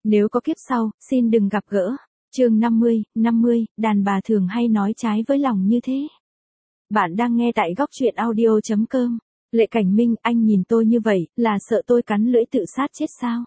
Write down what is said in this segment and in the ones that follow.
Nếu có kiếp sau, xin đừng gặp gỡ. Chương 50, đàn bà thường hay nói trái với lòng như thế. Bạn đang nghe tại góc truyện audio.com. Lệ Cảnh Minh, anh nhìn tôi như vậy, là sợ tôi cắn lưỡi tự sát chết sao?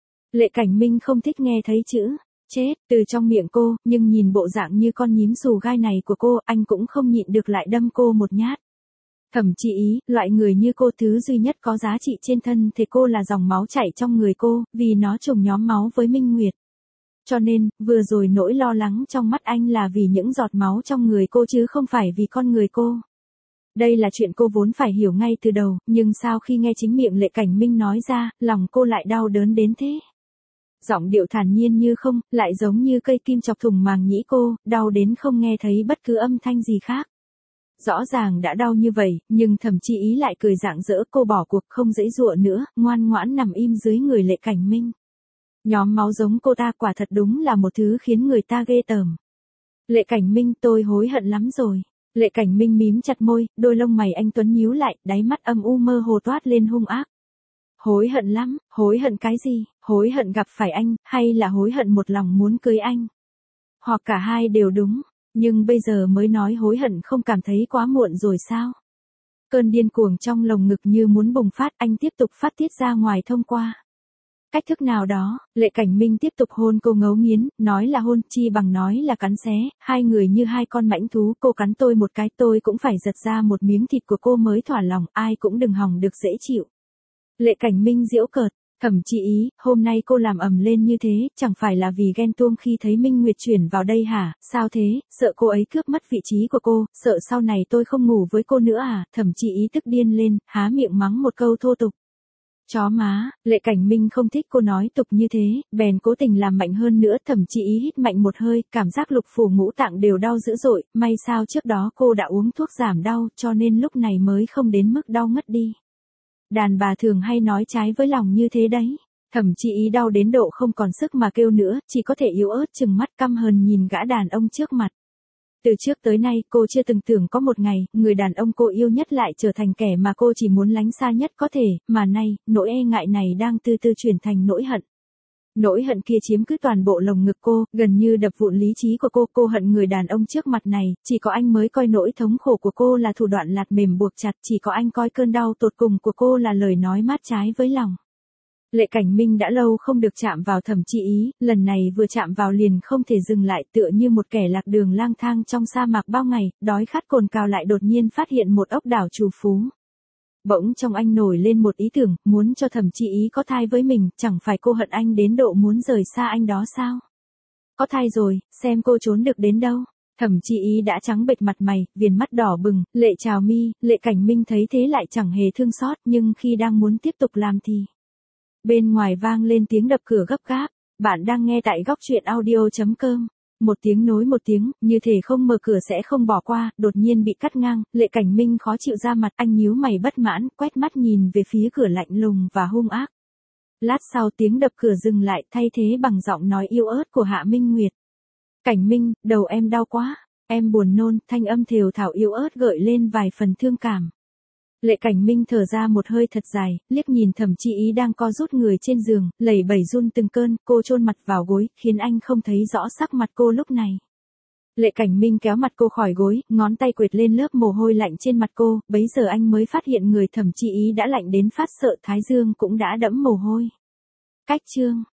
Lệ Cảnh Minh không thích nghe thấy chữ chết từ trong miệng cô, nhưng nhìn bộ dạng như con nhím xù gai này của cô, anh cũng không nhịn được lại đâm cô một nhát. Thẩm Chi Ý, loại người như cô thứ duy nhất có giá trị trên thân thể cô là dòng máu chảy trong người cô, vì nó trùng nhóm máu với Minh Nguyệt. Cho nên, vừa rồi nỗi lo lắng trong mắt anh là vì những giọt máu trong người cô chứ không phải vì con người cô. Đây là chuyện cô vốn phải hiểu ngay từ đầu, nhưng sau khi nghe chính miệng Lệ Cảnh Minh nói ra, lòng cô lại đau đớn đến thế. Giọng điệu thản nhiên như không, lại giống như cây kim chọc thủng màng nhĩ cô, đau đến không nghe thấy bất cứ âm thanh gì khác. Rõ ràng đã đau như vậy, nhưng Thẩm Chi Ý lại cười rạng rỡ, cô bỏ cuộc không giãy giụa nữa, ngoan ngoãn nằm im dưới người Lệ Cảnh Minh. Nhóm máu giống cô ta quả thật đúng là một thứ khiến người ta ghê tởm. Lệ Cảnh Minh, tôi hối hận lắm rồi. Lệ Cảnh Minh mím chặt môi, đôi lông mày anh tuấn nhíu lại, đáy mắt âm u mơ hồ toát lên hung ác. Hối hận lắm, hối hận cái gì? Hối hận gặp phải anh, hay là hối hận một lòng muốn cưới anh? Hoặc cả hai đều đúng, nhưng bây giờ mới nói hối hận không cảm thấy quá muộn rồi sao? Cơn điên cuồng trong lồng ngực như muốn bùng phát, anh tiếp tục phát tiết ra ngoài thông qua cách thức nào đó. Lệ Cảnh Minh tiếp tục hôn cô ngấu nghiến, nói là hôn chi bằng nói là cắn xé, hai người như hai con mãnh thú, cô cắn tôi một cái tôi cũng phải giật ra một miếng thịt của cô mới thỏa lòng, ai cũng đừng hòng được dễ chịu. Lệ Cảnh Minh giễu cợt, Thẩm Chi Ý, hôm nay cô làm ầm lên như thế, chẳng phải là vì ghen tuông khi thấy Minh Nguyệt chuyển vào đây hả? Sao thế, sợ cô ấy cướp mất vị trí của cô, sợ sau này tôi không ngủ với cô nữa à? Thẩm Chi Ý tức điên lên, há miệng mắng một câu thô tục. Chó má, Lệ Cảnh Minh không thích cô nói tục như thế, bèn cố tình làm mạnh hơn nữa. Thẩm Chi Ý hít mạnh một hơi, cảm giác lục phủ ngũ tạng đều đau dữ dội, may sao trước đó cô đã uống thuốc giảm đau, cho nên lúc này mới không đến mức đau ngất đi. Đàn bà thường hay nói trái với lòng như thế đấy. Thẩm Chi Ý đau đến độ không còn sức mà kêu nữa, chỉ có thể yếu ớt trừng mắt căm hờn nhìn gã đàn ông trước mặt. Từ trước tới nay cô chưa từng tưởng có một ngày, người đàn ông cô yêu nhất lại trở thành kẻ mà cô chỉ muốn lánh xa nhất có thể, mà nay, nỗi e ngại này đang từ từ chuyển thành nỗi hận. Nỗi hận kia chiếm cứ toàn bộ lồng ngực cô, gần như đập vụn lý trí của cô hận người đàn ông trước mặt này, chỉ có anh mới coi nỗi thống khổ của cô là thủ đoạn lạt mềm buộc chặt, chỉ có anh coi cơn đau tột cùng của cô là lời nói mát trái với lòng. Lệ Cảnh Minh đã lâu không được chạm vào Thẩm Chi Ý, lần này vừa chạm vào liền không thể dừng lại, tựa như một kẻ lạc đường lang thang trong sa mạc bao ngày, đói khát cồn cào lại đột nhiên phát hiện một ốc đảo trù phú. Bỗng trong anh nổi lên một ý tưởng, muốn cho Thẩm Chi Ý có thai với mình, chẳng phải cô hận anh đến độ muốn rời xa anh đó sao? Có thai rồi, xem cô trốn được đến đâu. Thẩm Chi Ý đã trắng bệch mặt mày, viền mắt đỏ bừng, lệ trào mi. Lệ Cảnh Minh thấy thế lại chẳng hề thương xót, nhưng khi đang muốn tiếp tục làm thì bên ngoài vang lên tiếng đập cửa gấp gáp. Bạn đang nghe tại góc truyện audio.com. Một tiếng nối một tiếng, như thể không mở cửa sẽ không bỏ qua, đột nhiên bị cắt ngang. Lệ Cảnh Minh khó chịu ra mặt, anh nhíu mày bất mãn, quét mắt nhìn về phía cửa lạnh lùng và hung ác. Lát sau tiếng đập cửa dừng lại, thay thế bằng giọng nói yếu ớt của Hạ Minh Nguyệt. Cảnh Minh, đầu em đau quá, em buồn nôn. Thanh âm thều thào yếu ớt gợi lên vài phần thương cảm. Lệ Cảnh Minh thở ra một hơi thật dài, liếc nhìn Thẩm Chi Ý đang co rút người trên giường, lẩy bẩy run từng cơn, cô chôn mặt vào gối, khiến anh không thấy rõ sắc mặt cô lúc này. Lệ Cảnh Minh kéo mặt cô khỏi gối, ngón tay quệt lên lớp mồ hôi lạnh trên mặt cô, bấy giờ anh mới phát hiện người Thẩm Chi Ý đã lạnh đến phát sợ, thái dương cũng đã đẫm mồ hôi. Cách chương